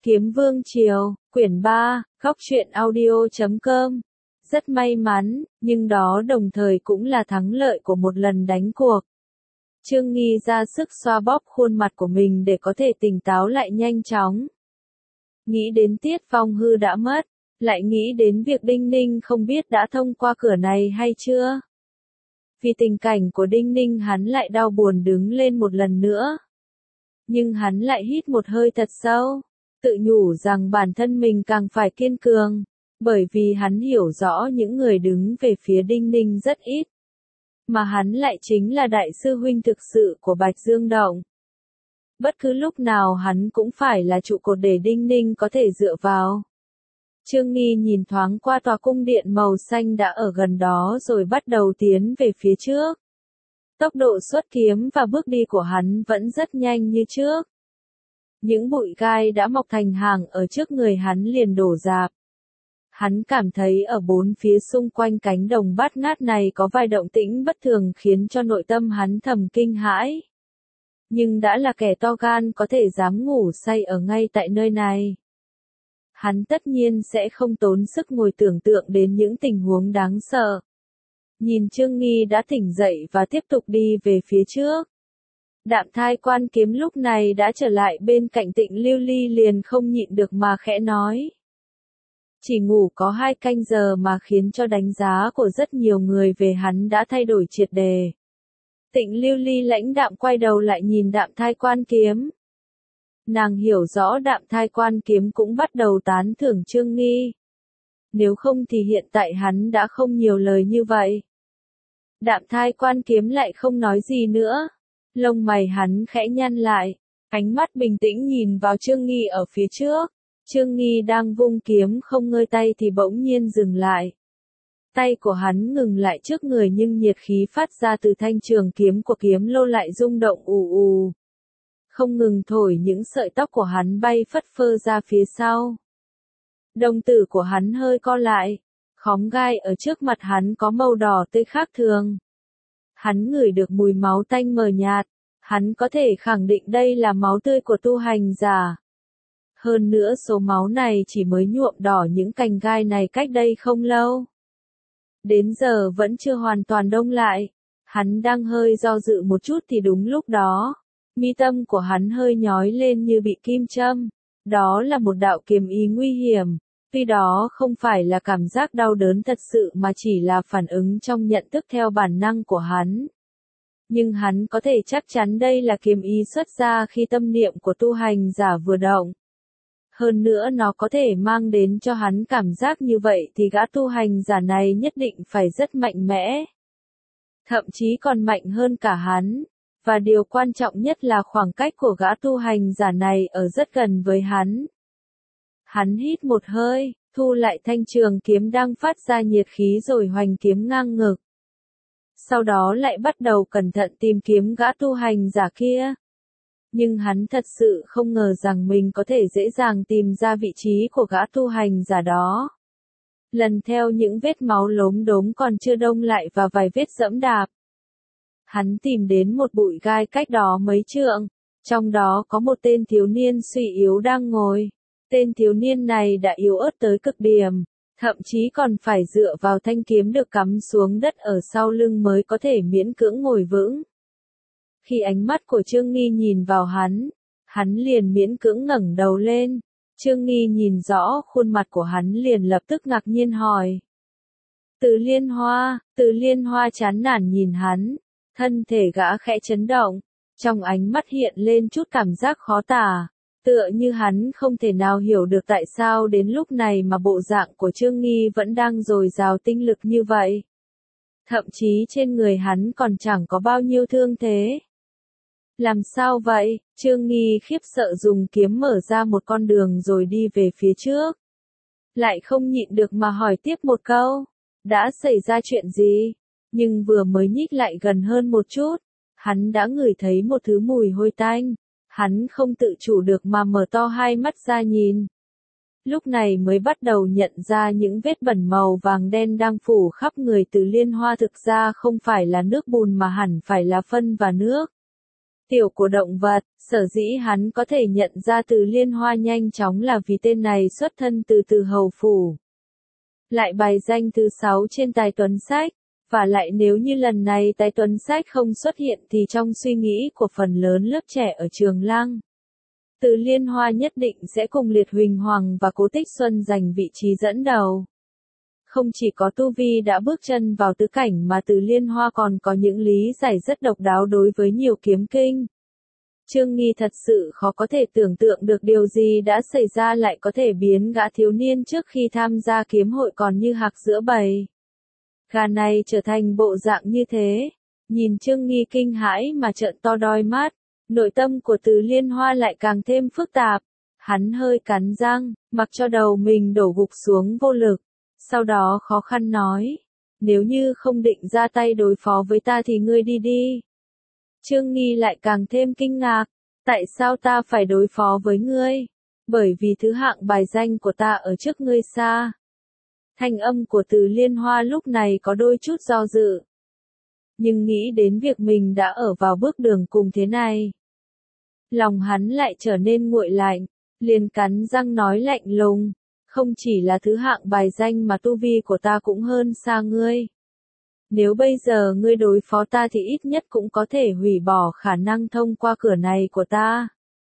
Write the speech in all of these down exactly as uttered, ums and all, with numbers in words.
Kiếm Vương Triều, quyển ba, góc truyện audio chấm com. Rất may mắn, nhưng đó đồng thời cũng là thắng lợi của một lần đánh cuộc. Trương Nghi ra sức xoa bóp khuôn mặt của mình để có thể tỉnh táo lại nhanh chóng. Nghĩ đến Tiết Phong Hư đã mất, lại nghĩ đến việc Đinh Ninh không biết đã thông qua cửa này hay chưa. Vì tình cảnh của Đinh Ninh hắn lại đau buồn đứng lên một lần nữa. Nhưng hắn lại hít một hơi thật sâu, tự nhủ rằng bản thân mình càng phải kiên cường, bởi vì hắn hiểu rõ những người đứng về phía Đinh Ninh rất ít. Mà hắn lại chính là đại sư huynh thực sự của Bạch Dương Động. Bất cứ lúc nào hắn cũng phải là trụ cột để Đinh Ninh có thể dựa vào. Trương Nghi nhìn thoáng qua tòa cung điện màu xanh đã ở gần đó rồi bắt đầu tiến về phía trước. Tốc độ xuất kiếm và bước đi của hắn vẫn rất nhanh như trước. Những bụi gai đã mọc thành hàng ở trước người hắn liền đổ rạp. Hắn cảm thấy ở bốn phía xung quanh cánh đồng bát ngát này có vài động tĩnh bất thường khiến cho nội tâm hắn thầm kinh hãi. Nhưng đã là kẻ to gan có thể dám ngủ say ở ngay tại nơi này. Hắn tất nhiên sẽ không tốn sức ngồi tưởng tượng đến những tình huống đáng sợ. Nhìn Trương Nghi đã tỉnh dậy và tiếp tục đi về phía trước. Đạm Thai Quan Kiếm lúc này đã trở lại bên cạnh Tịnh Lưu Ly liền không nhịn được mà khẽ nói. Chỉ ngủ có hai canh giờ mà khiến cho đánh giá của rất nhiều người về hắn đã thay đổi triệt đề. Tịnh Lưu Ly lãnh đạm quay đầu lại nhìn Đạm Thai Quan Kiếm. Nàng hiểu rõ Đạm Thai Quan Kiếm cũng bắt đầu tán thưởng Trương Nghi. Nếu không thì hiện tại hắn đã không nhiều lời như vậy. Đạm Thai Quan Kiếm lại không nói gì nữa. Lông mày hắn khẽ nhăn lại. Ánh mắt bình tĩnh nhìn vào Trương Nghi ở phía trước. Trương Nghi đang vung kiếm không ngơi tay thì bỗng nhiên dừng lại. Tay của hắn ngừng lại trước người nhưng nhiệt khí phát ra từ thanh trường kiếm của kiếm lô lại rung động ù ù. Không ngừng thổi những sợi tóc của hắn bay phất phơ ra phía sau. Đồng tử của hắn hơi co lại. Khóm gai ở trước mặt hắn có màu đỏ tươi khác thường. Hắn ngửi được mùi máu tanh mờ nhạt. Hắn có thể khẳng định đây là máu tươi của tu hành giả. Hơn nữa số máu này chỉ mới nhuộm đỏ những cành gai này cách đây không lâu. Đến giờ vẫn chưa hoàn toàn đông lại. Hắn đang hơi do dự một chút thì đúng lúc đó. Mi tâm của hắn hơi nhói lên như bị kim châm. Đó là một đạo kiếm ý nguy hiểm. Tuy đó không phải là cảm giác đau đớn thật sự mà chỉ là phản ứng trong nhận thức theo bản năng của hắn. Nhưng hắn có thể chắc chắn đây là kiếm ý xuất ra khi tâm niệm của tu hành giả vừa động. Hơn nữa nó có thể mang đến cho hắn cảm giác như vậy thì gã tu hành giả này nhất định phải rất mạnh mẽ. Thậm chí còn mạnh hơn cả hắn. Và điều quan trọng nhất là khoảng cách của gã tu hành giả này ở rất gần với hắn. Hắn hít một hơi, thu lại thanh trường kiếm đang phát ra nhiệt khí rồi hoành kiếm ngang ngực. Sau đó lại bắt đầu cẩn thận tìm kiếm gã tu hành giả kia. Nhưng hắn thật sự không ngờ rằng mình có thể dễ dàng tìm ra vị trí của gã tu hành giả đó. Lần theo những vết máu lốm đốm còn chưa đông lại và vài vết dẫm đạp. Hắn tìm đến một bụi gai cách đó mấy trượng. Trong đó có một tên thiếu niên suy yếu đang ngồi. Tên thiếu niên này đã yếu ớt tới cực điểm. Thậm chí còn phải dựa vào thanh kiếm được cắm xuống đất ở sau lưng mới có thể miễn cưỡng ngồi vững. Khi ánh mắt của Trương Nghi nhìn vào hắn, hắn liền miễn cưỡng ngẩng đầu lên. Trương Nghi nhìn rõ khuôn mặt của hắn liền lập tức ngạc nhiên hỏi. Từ Liên Hoa, Từ Liên Hoa chán nản nhìn hắn, thân thể gã khẽ chấn động, trong ánh mắt hiện lên chút cảm giác khó tả, tựa như hắn không thể nào hiểu được tại sao đến lúc này mà bộ dạng của Trương Nghi vẫn đang dồi dào tinh lực như vậy. Thậm chí trên người hắn còn chẳng có bao nhiêu thương thế. Làm sao vậy? Trương Nghi khiếp sợ dùng kiếm mở ra một con đường rồi đi về phía trước. Lại không nhịn được mà hỏi tiếp một câu. Đã xảy ra chuyện gì? Nhưng vừa mới nhích lại gần hơn một chút, hắn đã ngửi thấy một thứ mùi hôi tanh. Hắn không tự chủ được mà mở to hai mắt ra nhìn. Lúc này mới bắt đầu nhận ra những vết bẩn màu vàng đen đang phủ khắp người Từ Liên Hoa thực ra không phải là nước bùn mà hẳn phải là phân và nước. tiểu của động vật, sở dĩ hắn có thể nhận ra Từ Liên Hoa nhanh chóng là vì tên này xuất thân từ Từ Hầu Phủ. Lại bài danh thứ sáu trên tài tuấn sách, và lại nếu như lần này tài tuấn sách không xuất hiện thì trong suy nghĩ của phần lớn lớp trẻ ở Trường Lăng, Từ Liên Hoa nhất định sẽ cùng Liệt Huỳnh Hoàng và Cố Tích Xuân giành vị trí dẫn đầu. Không chỉ có tu vi đã bước chân vào tứ cảnh mà Từ Liên Hoa còn có những lý giải rất độc đáo đối với nhiều kiếm kinh. Trương Nghi thật sự khó có thể tưởng tượng được điều gì đã xảy ra lại có thể biến gã thiếu niên trước khi tham gia kiếm hội còn như hạc giữa bầy gà này trở thành bộ dạng như thế. Nhìn Trương Nghi kinh hãi mà trợn to đôi mắt, nội tâm của Từ Liên Hoa lại càng thêm phức tạp. Hắn hơi cắn răng, mặc cho đầu mình đổ gục xuống vô lực. Sau đó khó khăn nói, nếu như không định ra tay đối phó với ta thì ngươi đi đi. Trương Nghi lại càng thêm kinh ngạc, tại sao ta phải đối phó với ngươi? Bởi vì thứ hạng bài danh của ta ở trước ngươi xa. Thanh âm của Từ Liên Hoa lúc này có đôi chút do dự. Nhưng nghĩ đến việc mình đã ở vào bước đường cùng thế này, lòng hắn lại trở nên nguội lạnh, liền cắn răng nói lạnh lùng, không chỉ là thứ hạng bài danh mà tu vi của ta cũng hơn xa ngươi. Nếu bây giờ ngươi đối phó ta thì ít nhất cũng có thể hủy bỏ khả năng thông qua cửa này của ta.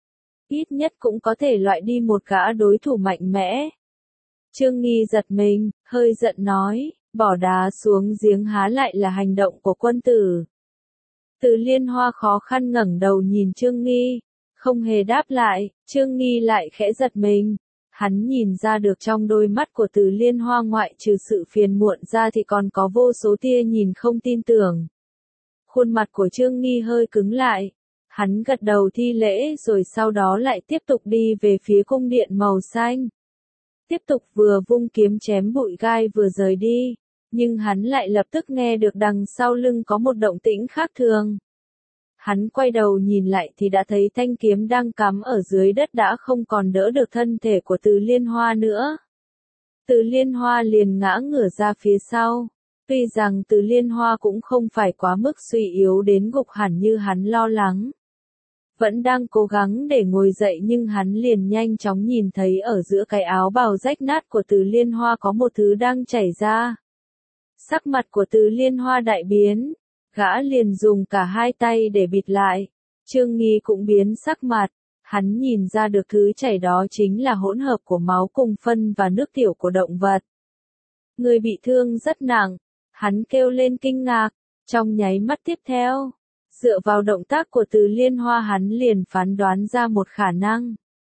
Ít nhất cũng có thể loại đi một gã đối thủ mạnh mẽ. Trương Nghi giật mình, hơi giận nói, bỏ đá xuống giếng há lại là hành động của quân tử. Từ Liên Hoa khó khăn ngẩng đầu nhìn Trương Nghi, không hề đáp lại, Trương Nghi lại khẽ giật mình. Hắn nhìn ra được trong đôi mắt của Từ Liên Hoa ngoại trừ sự phiền muộn ra thì còn có vô số tia nhìn không tin tưởng. Khuôn mặt của Trương Nghi hơi cứng lại. Hắn gật đầu thi lễ rồi sau đó lại tiếp tục đi về phía cung điện màu xanh. Tiếp tục vừa vung kiếm chém bụi gai vừa rời đi. Nhưng hắn lại lập tức nghe được đằng sau lưng có một động tĩnh khác thường. Hắn quay đầu nhìn lại thì đã thấy thanh kiếm đang cắm ở dưới đất đã không còn đỡ được thân thể của Từ Liên Hoa nữa. Từ Liên Hoa liền ngã ngửa ra phía sau. Tuy rằng Từ Liên Hoa cũng không phải quá mức suy yếu đến gục hẳn như hắn lo lắng. Vẫn đang cố gắng để ngồi dậy nhưng hắn liền nhanh chóng nhìn thấy ở giữa cái áo bào rách nát của Từ Liên Hoa có một thứ đang chảy ra. Sắc mặt của Từ Liên Hoa đại biến. Gã liền dùng cả hai tay để bịt lại. Trương Nghi cũng biến sắc mặt. Hắn nhìn ra được thứ chảy đó chính là hỗn hợp của máu cùng phân và nước tiểu của động vật. Người bị thương rất nặng. Hắn kêu lên kinh ngạc. Trong nháy mắt tiếp theo, dựa vào động tác của Từ Liên Hoa hắn liền phán đoán ra một khả năng.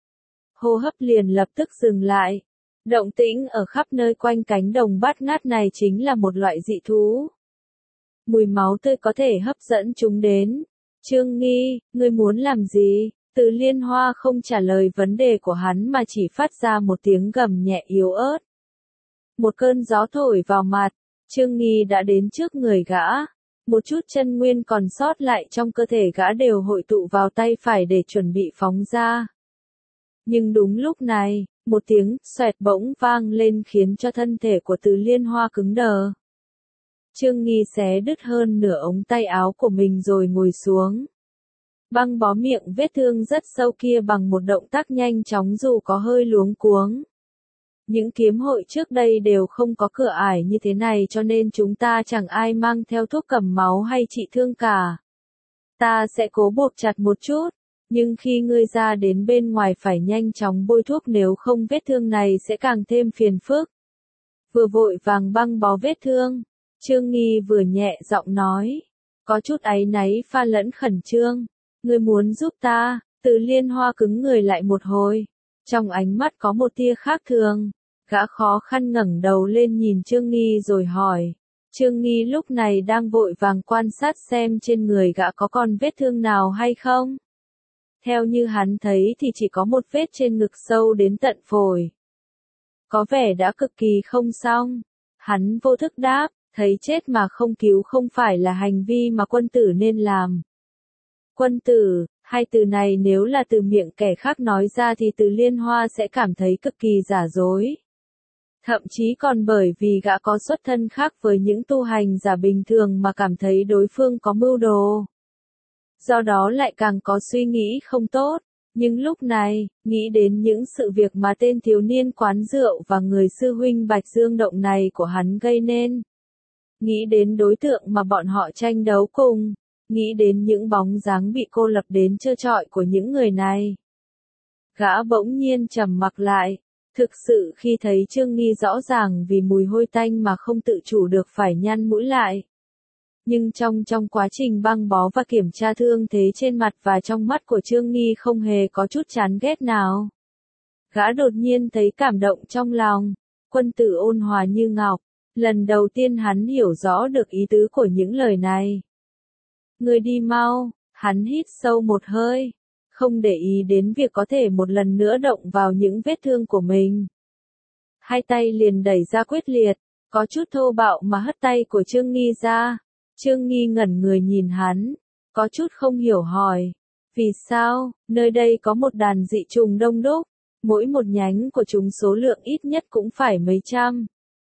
Hô hấp liền lập tức dừng lại. Động tĩnh ở khắp nơi quanh cánh đồng bát ngát này chính là một loại dị thú. Mùi máu tươi có thể hấp dẫn chúng đến. Trương Nghi, ngươi muốn làm gì? Từ Liên Hoa không trả lời vấn đề của hắn mà chỉ phát ra một tiếng gầm nhẹ yếu ớt. Một cơn gió thổi vào mặt, Trương Nghi đã đến trước người gã. Một chút chân nguyên còn sót lại trong cơ thể gã đều hội tụ vào tay phải để chuẩn bị phóng ra. Nhưng đúng lúc này, một tiếng xoẹt bỗng vang lên khiến cho thân thể của Từ Liên Hoa cứng đờ. Trương Nghi xé đứt hơn nửa ống tay áo của mình rồi ngồi xuống. Băng bó miệng vết thương rất sâu kia bằng một động tác nhanh chóng dù có hơi luống cuống. Những kiếm hội trước đây đều không có cửa ải như thế này cho nên chúng ta chẳng ai mang theo thuốc cầm máu hay trị thương cả. Ta sẽ cố buộc chặt một chút, nhưng khi ngươi ra đến bên ngoài phải nhanh chóng bôi thuốc nếu không vết thương này sẽ càng thêm phiền phức. Vừa vội vàng băng bó vết thương, Trương Nghi vừa nhẹ giọng nói, có chút áy náy pha lẫn khẩn trương, ngươi muốn giúp ta? Từ Liên Hoa cứng người lại một hồi, trong ánh mắt có một tia khác thường. Gã khó khăn ngẩng đầu lên nhìn Trương Nghi rồi hỏi. Trương Nghi lúc này đang vội vàng quan sát xem trên người gã có còn vết thương nào hay không. Theo như hắn thấy thì chỉ có một vết trên ngực sâu đến tận phổi. Có vẻ đã cực kỳ không xong. Hắn vô thức đáp, thấy chết mà không cứu không phải là hành vi mà quân tử nên làm. Quân tử, hai từ này nếu là từ miệng kẻ khác nói ra thì Từ Liên Hoa sẽ cảm thấy cực kỳ giả dối. Thậm chí còn bởi vì gã có xuất thân khác với những tu hành giả bình thường mà cảm thấy đối phương có mưu đồ. do đó lại càng có suy nghĩ không tốt. Nhưng lúc này, nghĩ đến những sự việc mà tên thiếu niên quán rượu và người sư huynh Bạch Dương Động này của hắn gây nên. Nghĩ đến đối tượng mà bọn họ tranh đấu cùng. Nghĩ đến những bóng dáng bị cô lập đến trơ trọi của những người này. Gã bỗng nhiên trầm mặc lại. Thực sự khi thấy Trương Nghi rõ ràng vì mùi hôi tanh mà không tự chủ được phải nhăn mũi lại. Nhưng trong trong quá trình băng bó và kiểm tra thương thế trên mặt và trong mắt của Trương Nghi không hề có chút chán ghét nào. Gã đột nhiên thấy cảm động trong lòng. Quân tử ôn hòa như ngọc. Lần đầu tiên hắn hiểu rõ được ý tứ của những lời này. Ngươi đi mau, hắn hít sâu một hơi. Không để ý đến việc có thể một lần nữa động vào những vết thương của mình. Hai tay liền đẩy ra quyết liệt, có chút thô bạo mà hất tay của Trương Nghi ra. Trương Nghi ngẩn người nhìn hắn, có chút không hiểu hỏi. Vì sao, nơi đây có một đàn dị trùng đông đúc, mỗi một nhánh của chúng số lượng ít nhất cũng phải mấy trăm.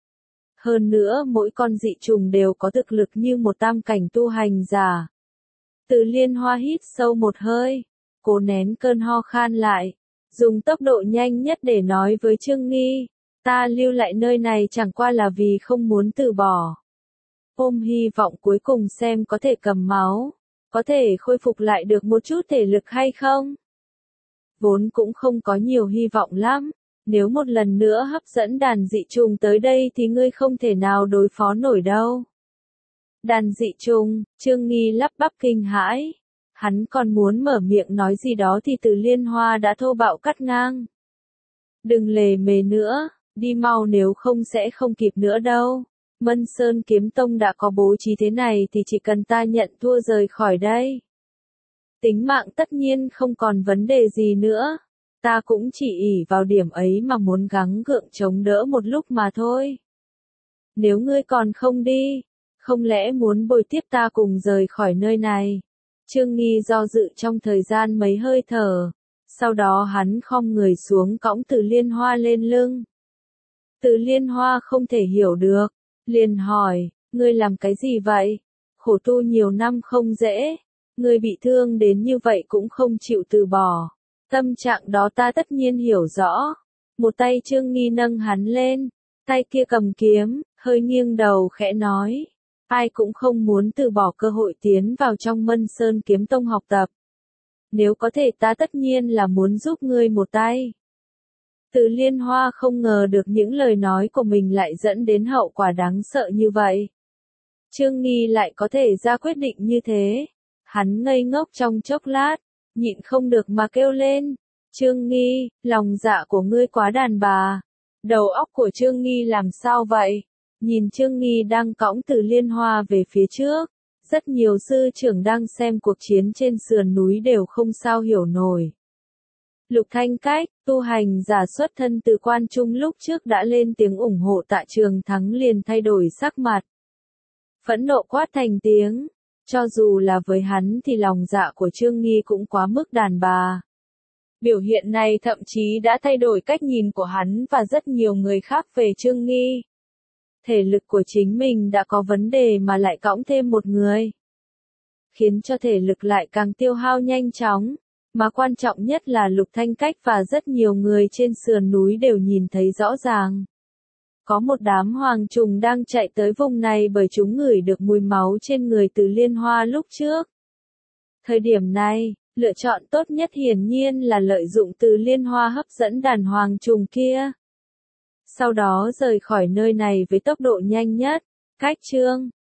Hơn nữa mỗi con dị trùng đều có thực lực như một tam cảnh tu hành giả. Từ Liên Hoa hít sâu một hơi, cố nén cơn ho khan lại, dùng tốc độ nhanh nhất để nói với Trương Nghi, ta lưu lại nơi này chẳng qua là vì không muốn từ bỏ. Ôm hy vọng cuối cùng xem có thể cầm máu, có thể khôi phục lại được một chút thể lực hay không. Vốn cũng không có nhiều hy vọng lắm, nếu một lần nữa hấp dẫn đàn dị trùng tới đây thì ngươi không thể nào đối phó nổi đâu. Đàn dị trùng, Trương Nghi lắp bắp kinh hãi. Hắn còn muốn mở miệng nói gì đó thì Từ Liên Hoa đã thô bạo cắt ngang. Đừng lề mề nữa, đi mau nếu không sẽ không kịp nữa đâu. Mân Sơn Kiếm Tông đã có bố trí thế này thì chỉ cần ta nhận thua rời khỏi đây. Tính mạng tất nhiên không còn vấn đề gì nữa. Ta cũng chỉ ỷ vào điểm ấy mà muốn gắng gượng chống đỡ một lúc mà thôi. Nếu ngươi còn không đi, không lẽ muốn bồi tiếp ta cùng rời khỏi nơi này? Trương Nghi do dự trong thời gian mấy hơi thở. Sau đó hắn khom người xuống cõng Từ Liên Hoa lên lưng. Từ Liên Hoa không thể hiểu được. Liền hỏi, ngươi làm cái gì vậy? Khổ tu nhiều năm không dễ. Ngươi bị thương đến như vậy cũng không chịu từ bỏ. Tâm trạng đó ta tất nhiên hiểu rõ. Một tay Trương Nghi nâng hắn lên. Tay kia cầm kiếm, hơi nghiêng đầu khẽ nói. Ai cũng không muốn từ bỏ cơ hội tiến vào trong Mân Sơn Kiếm Tông học tập. Nếu có thể ta tất nhiên là muốn giúp ngươi một tay. Từ Liên Hoa không ngờ được những lời nói của mình lại dẫn đến hậu quả đáng sợ như vậy. Trương Nghi lại có thể ra quyết định như thế. Hắn ngây ngốc trong chốc lát, nhịn không được mà kêu lên. Trương Nghi, lòng dạ của ngươi quá đàn bà. Đầu óc của Trương Nghi làm sao vậy? Nhìn Trương Nghi đang cõng Từ Liên Hoa về phía trước. Rất nhiều sư trưởng đang xem cuộc chiến trên sườn núi đều không sao hiểu nổi. Lục Thanh Cách, tu hành giả xuất thân từ Quan Trung lúc trước đã lên tiếng ủng hộ Tạ Trường Thắng liền thay đổi sắc mặt. Phẫn nộ quát thành tiếng. Cho dù là với hắn thì lòng dạ của Trương Nghi cũng quá mức đàn bà. Biểu hiện này thậm chí đã thay đổi cách nhìn của hắn và rất nhiều người khác về Trương Nghi. Thể lực của chính mình đã có vấn đề mà lại cõng thêm một người. Khiến cho thể lực lại càng tiêu hao nhanh chóng. Mà quan trọng nhất là Lục Thanh Cách và rất nhiều người trên sườn núi đều nhìn thấy rõ ràng. Có một đám hoàng trùng đang chạy tới vùng này bởi chúng ngửi được mùi máu trên người Từ Liên Hoa lúc trước. Thời điểm này, lựa chọn tốt nhất hiển nhiên là lợi dụng Từ Liên Hoa hấp dẫn đàn hoàng trùng kia. Sau đó rời khỏi nơi này với tốc độ nhanh nhất. Cách chương